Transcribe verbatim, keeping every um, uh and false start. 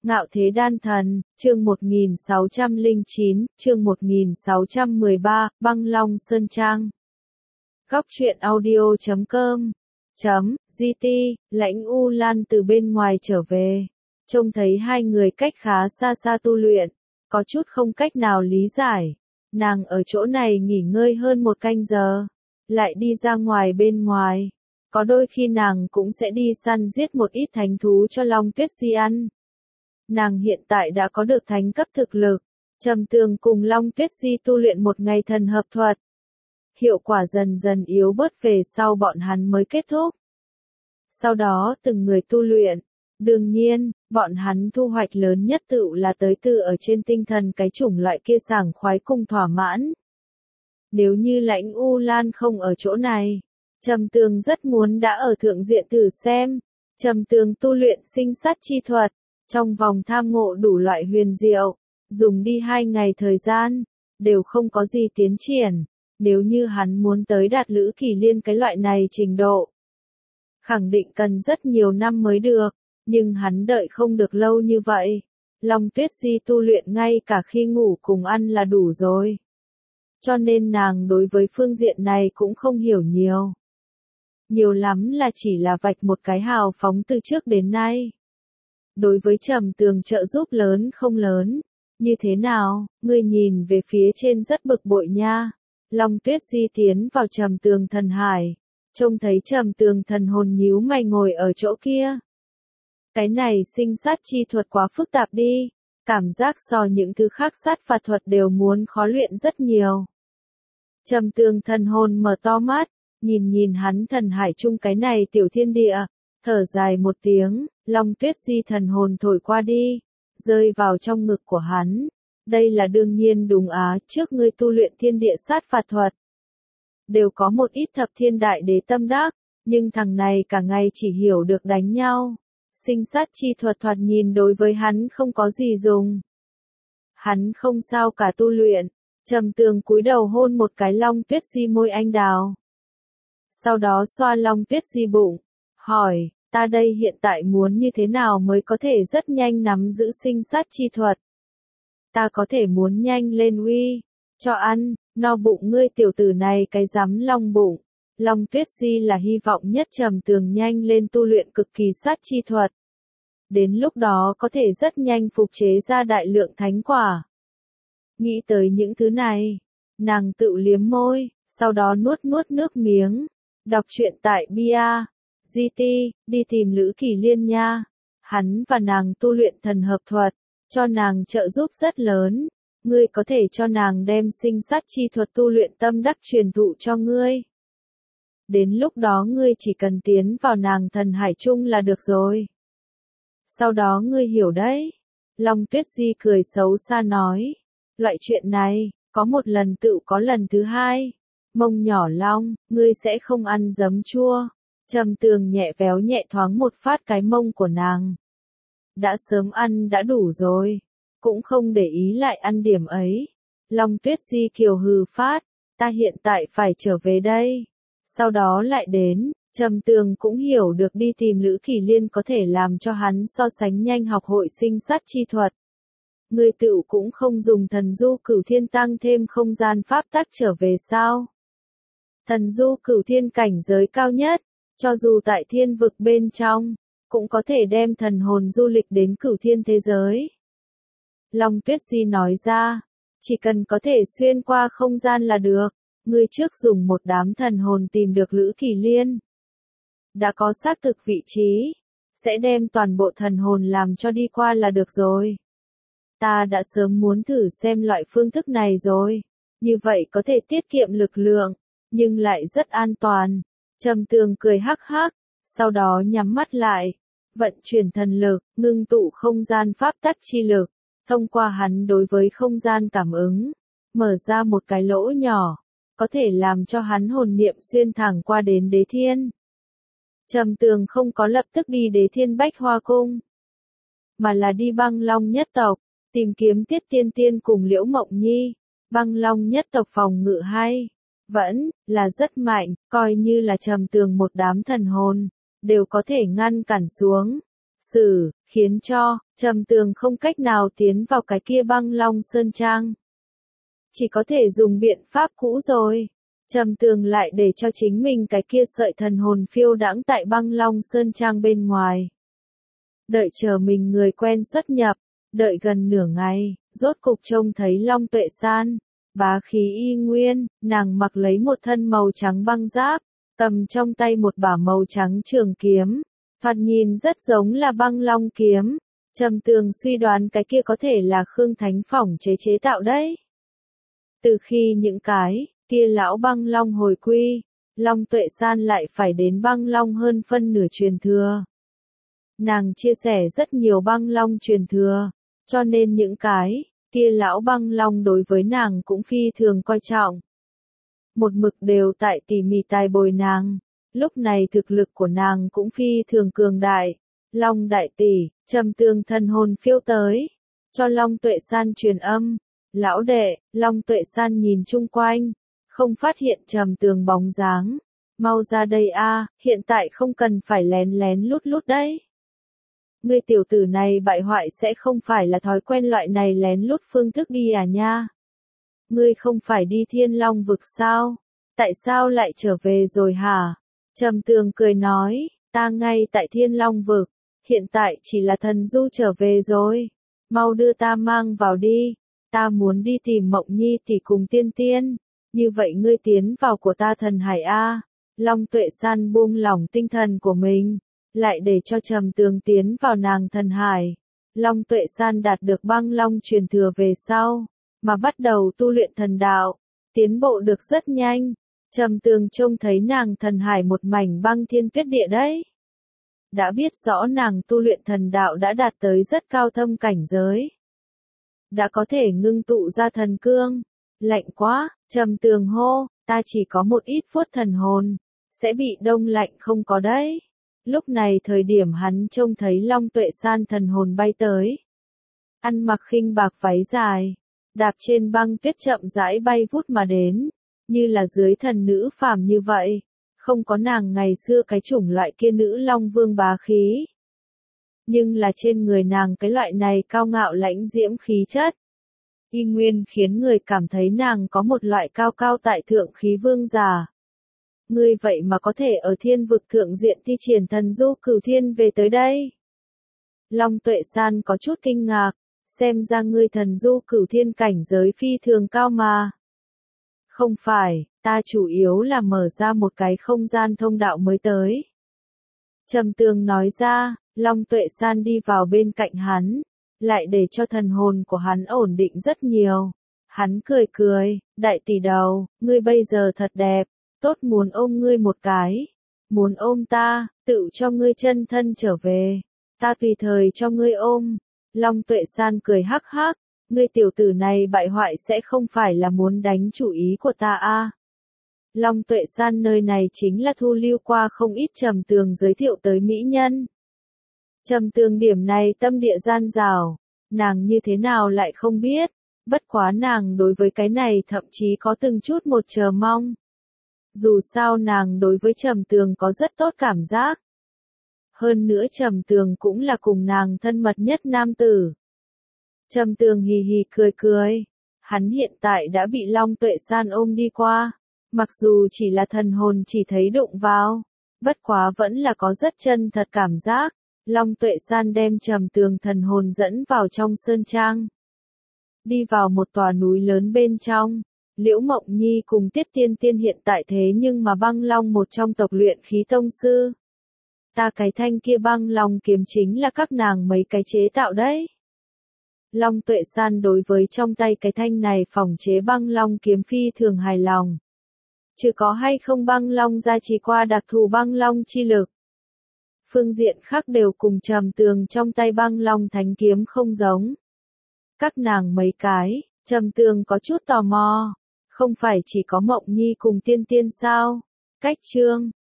Ngạo Thế Đan Thần, chương một nghìn sáu trăm lẻ chín, chương một nghìn sáu trăm mười ba, Băng Long Sơn Trang. Góc truyện audio chấm com chấm gt, Lãnh U Lan từ bên ngoài trở về, trông thấy hai người cách khá xa xa tu luyện, có chút không cách nào lý giải. Nàng ở chỗ này nghỉ ngơi hơn một canh giờ, lại đi ra ngoài bên ngoài. Có đôi khi nàng cũng sẽ đi săn giết một ít thánh thú cho Long Tuyết Di ăn. Nàng hiện tại đã có được thánh cấp thực lực, Trầm Tường cùng Long Tuyết Di tu luyện một ngày thần hợp thuật. Hiệu quả dần dần yếu bớt về sau bọn hắn mới kết thúc. Sau đó từng người tu luyện, đương nhiên, bọn hắn thu hoạch lớn nhất tự là tới từ ở trên tinh thần cái chủng loại kia sảng khoái cùng thỏa mãn. Nếu như Lãnh U Lan không ở chỗ này, Trầm Tường rất muốn đã ở thượng diện thử xem. Trầm Tường tu luyện sinh sát chi thuật, trong vòng tham ngộ đủ loại huyền diệu, dùng đi hai ngày thời gian, đều không có gì tiến triển. Nếu như hắn muốn tới đạt Lữ Kỳ Liên cái loại này trình độ, khẳng định cần rất nhiều năm mới được, nhưng hắn đợi không được lâu như vậy. Long Tuyết Di tu luyện ngay cả khi ngủ cùng ăn là đủ rồi. Cho nên nàng đối với phương diện này cũng không hiểu nhiều. Nhiều lắm là chỉ là vạch một cái hào phóng từ trước đến nay. Đối với Trầm Tường trợ giúp lớn không lớn, như thế nào, ngươi nhìn về phía trên rất bực bội nha. Long Tuyết Di tiến vào Trầm Tường thần hải, trông thấy Trầm Tường thần hồn nhíu mày ngồi ở chỗ kia. Cái này sinh sát chi thuật quá phức tạp đi, cảm giác so những thứ khác sát phạt thuật đều muốn khó luyện rất nhiều. Trầm Tường thần hồn mở to mắt, nhìn nhìn hắn thần hải chung cái này tiểu thiên địa, thở dài một tiếng. Long Tuyết Di thần hồn thổi qua đi, rơi vào trong ngực của hắn. Đây là đương nhiên đúng á, trước ngươi tu luyện thiên địa sát phạt thuật, đều có một ít thập thiên đại đế tâm đắc, nhưng thằng này cả ngày chỉ hiểu được đánh nhau. Sinh sát chi thuật thoạt nhìn đối với hắn không có gì dùng. Hắn không sao cả tu luyện. Trầm Tường cúi đầu hôn một cái Long Tuyết Di môi anh đào. Sau đó xoa Long Tuyết Di bụng, hỏi, ta đây hiện tại muốn như thế nào mới có thể rất nhanh nắm giữ sinh sát chi thuật? Ta có thể muốn nhanh lên uy, cho ăn, no bụng ngươi tiểu tử này cái rắm long bụng. Long Tuyết Di là hy vọng nhất Trầm Tường nhanh lên tu luyện cực kỳ sát chi thuật. Đến lúc đó có thể rất nhanh phục chế ra đại lượng thánh quả. Nghĩ tới những thứ này, nàng tự liếm môi, sau đó nuốt nuốt nước miếng. Đọc truyện tại bia giê tê, đi tìm Lữ Kỳ Liên nha. Hắn và nàng tu luyện thần hợp thuật, cho nàng trợ giúp rất lớn. Ngươi có thể cho nàng đem sinh sát chi thuật tu luyện tâm đắc truyền thụ cho ngươi. Đến lúc đó ngươi chỉ cần tiến vào nàng thần hải chung là được rồi. Sau đó ngươi hiểu đấy. Long Tuyết Di cười xấu xa nói. Loại chuyện này, có một lần tự có lần thứ hai. Mông nhỏ Long, ngươi sẽ không ăn giấm chua. Trầm Tường nhẹ véo nhẹ thoáng một phát cái mông của nàng. Đã sớm ăn đã đủ rồi, cũng không để ý lại ăn điểm ấy. Long Tuyết Di kiều hừ phát, ta hiện tại phải trở về đây. Sau đó lại đến, Trầm Tường cũng hiểu được đi tìm Lữ Kỳ Liên có thể làm cho hắn so sánh nhanh học hội sinh sát chi thuật. Ngươi tự cũng không dùng thần du cửu thiên tăng thêm không gian pháp tắc trở về sao? Thần du cửu thiên cảnh giới cao nhất, cho dù tại thiên vực bên trong, cũng có thể đem thần hồn du lịch đến cửu thiên thế giới. Long Tuyết Di nói ra, chỉ cần có thể xuyên qua không gian là được. Ngươi trước dùng một đám thần hồn tìm được Lữ Kỳ Liên. Đã có xác thực vị trí, sẽ đem toàn bộ thần hồn làm cho đi qua là được rồi. Ta đã sớm muốn thử xem loại phương thức này rồi. Như vậy có thể tiết kiệm lực lượng, nhưng lại rất an toàn. Trầm Tường cười hắc hắc, sau đó nhắm mắt lại, vận chuyển thần lực, ngưng tụ không gian pháp tắc chi lực, thông qua hắn đối với không gian cảm ứng, mở ra một cái lỗ nhỏ, có thể làm cho hắn hồn niệm xuyên thẳng qua đến Đế Thiên. Trầm Tường không có lập tức đi Đế Thiên Bách Hoa Cung, mà là đi Băng Long nhất tộc, tìm kiếm Tiết Tiên Tiên cùng Liễu Mộng Nhi. Băng Long nhất tộc phòng ngự hay, vẫn là rất mạnh, coi như là Trầm Tường một đám thần hồn, đều có thể ngăn cản xuống. sử, khiến cho Trầm Tường không cách nào tiến vào cái kia Băng Long Sơn Trang. Chỉ có thể dùng biện pháp cũ rồi. Trầm Tường lại để cho chính mình cái kia sợi thần hồn phiêu đãng tại Băng Long Sơn Trang bên ngoài. Đợi chờ mình người quen xuất nhập, đợi gần nửa ngày, rốt cục trông thấy Long Tuệ San, bá khí y nguyên, nàng mặc lấy một thân màu trắng băng giáp, cầm trong tay một bả màu trắng trường kiếm, thoạt nhìn rất giống là băng long kiếm. Trầm Tường suy đoán cái kia có thể là Khương Thánh Phỏng chế chế tạo đấy. Từ khi những cái kia lão băng long hồi quy, Long Tuệ San lại phải đến băng long hơn phân nửa truyền thừa. Nàng chia sẻ rất nhiều băng long truyền thừa, cho nên những cái kia lão băng long đối với nàng cũng phi thường coi trọng. Một mực đều tại tỉ mỉ tài bồi nàng, lúc này thực lực của nàng cũng phi thường cường đại. Long đại tỷ, Trầm Tường thần hồn phiêu tới, cho Long Tuệ San truyền âm. Lão đệ, Long Tuệ San nhìn chung quanh, không phát hiện Trầm Tường bóng dáng. Mau ra đây a, hiện tại không cần phải lén lén lút lút đấy. Ngươi tiểu tử này bại hoại sẽ không phải là thói quen loại này lén lút phương thức đi à nha. Ngươi không phải đi Thiên Long vực sao? Tại sao lại trở về rồi hả? Trầm Tường cười nói, ta ngay tại Thiên Long vực, hiện tại chỉ là thần du trở về rồi. Mau đưa ta mang vào đi, ta muốn đi tìm Mộng Nhi tỷ cùng Tiên Tiên, như vậy ngươi tiến vào của ta thần hải a. Long Tuệ San buông lỏng tinh thần của mình, lại để cho Trầm Tường tiến vào nàng thần hải. Long Tuệ San đạt được băng long truyền thừa về sau, mà bắt đầu tu luyện thần đạo, tiến bộ được rất nhanh. Trầm Tường trông thấy nàng thần hải một mảnh băng thiên tuyết địa đấy. Đã biết rõ nàng tu luyện thần đạo đã đạt tới rất cao thâm cảnh giới. Đã có thể ngưng tụ ra thần cương. Lạnh quá, Trầm Tường hô, ta chỉ có một ít phút thần hồn, sẽ bị đông lạnh không có đấy. Lúc này thời điểm hắn trông thấy Long Tuệ San thần hồn bay tới. Ăn mặc khinh bạc váy dài, đạp trên băng tuyết chậm rãi bay vút mà đến, như là dưới thần nữ phàm như vậy, không có nàng ngày xưa cái chủng loại kia nữ long vương bá khí. Nhưng là trên người nàng cái loại này cao ngạo lãnh diễm khí chất, y nguyên khiến người cảm thấy nàng có một loại cao cao tại thượng khí vương giả. Ngươi vậy mà có thể ở thiên vực thượng diện thi triển thần du cửu thiên về tới đây. Long Tuệ San có chút kinh ngạc, xem ra ngươi thần du cửu thiên cảnh giới phi thường cao mà. Không phải, ta chủ yếu là mở ra một cái không gian thông đạo mới tới. Trầm Tường nói ra, Long Tuệ San đi vào bên cạnh hắn, lại để cho thần hồn của hắn ổn định rất nhiều. Hắn cười cười, đại tỷ đầu, ngươi bây giờ thật đẹp, tốt muốn ôm ngươi một cái. Muốn ôm ta, tự cho ngươi chân thân trở về, ta tùy thời cho ngươi ôm. Long Tuệ San cười hắc hắc, ngươi tiểu tử này bại hoại sẽ không phải là muốn đánh chủ ý của ta a? À? Long Tuệ San nơi này chính là thu lưu qua không ít Trầm Tường giới thiệu tới mỹ nhân. Trầm Tường điểm này tâm địa gian dảo, nàng như thế nào lại không biết, bất quá nàng đối với cái này thậm chí có từng chút một chờ mong. Dù sao nàng đối với Trầm Tường có rất tốt cảm giác. Hơn nữa Trầm Tường cũng là cùng nàng thân mật nhất nam tử. Trầm Tường hì hì cười cười, hắn hiện tại đã bị Long Tuệ San ôm đi qua, mặc dù chỉ là thần hồn chỉ thấy đụng vào, bất quá vẫn là có rất chân thật cảm giác. Long Tuệ San đem Trầm Tường thần hồn dẫn vào trong sơn trang. Đi vào một tòa núi lớn bên trong, Liễu Mộng Nhi cùng Tiết Tiên Tiên hiện tại thế nhưng mà băng long một trong tộc luyện khí tông sư. Ta cái thanh kia băng long kiếm chính là các nàng mấy cái chế tạo đấy. Long Tuệ San đối với trong tay cái thanh này phòng chế băng long kiếm phi thường hài lòng. Chứ có hay không băng long gia trì qua đặc thù băng long chi lực. Phương diện khác đều cùng Trầm Tường trong tay băng long thánh kiếm không giống. Các nàng mấy cái, Trầm Tường có chút tò mò. Không phải chỉ có Mộng Nhi cùng Tiên Tiên sao? Cách chương,